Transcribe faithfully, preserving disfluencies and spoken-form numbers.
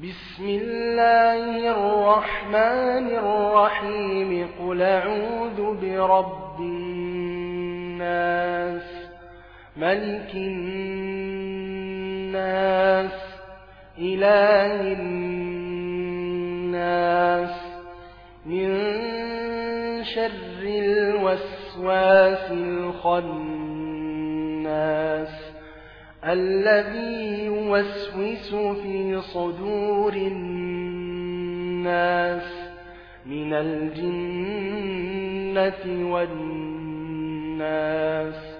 بسم الله الرحمن الرحيم قل أعوذ برب الناس ملك الناس إله الناس من شر الوسواس الخناس الذي يوسوس في صدور الناس من الجنة والناس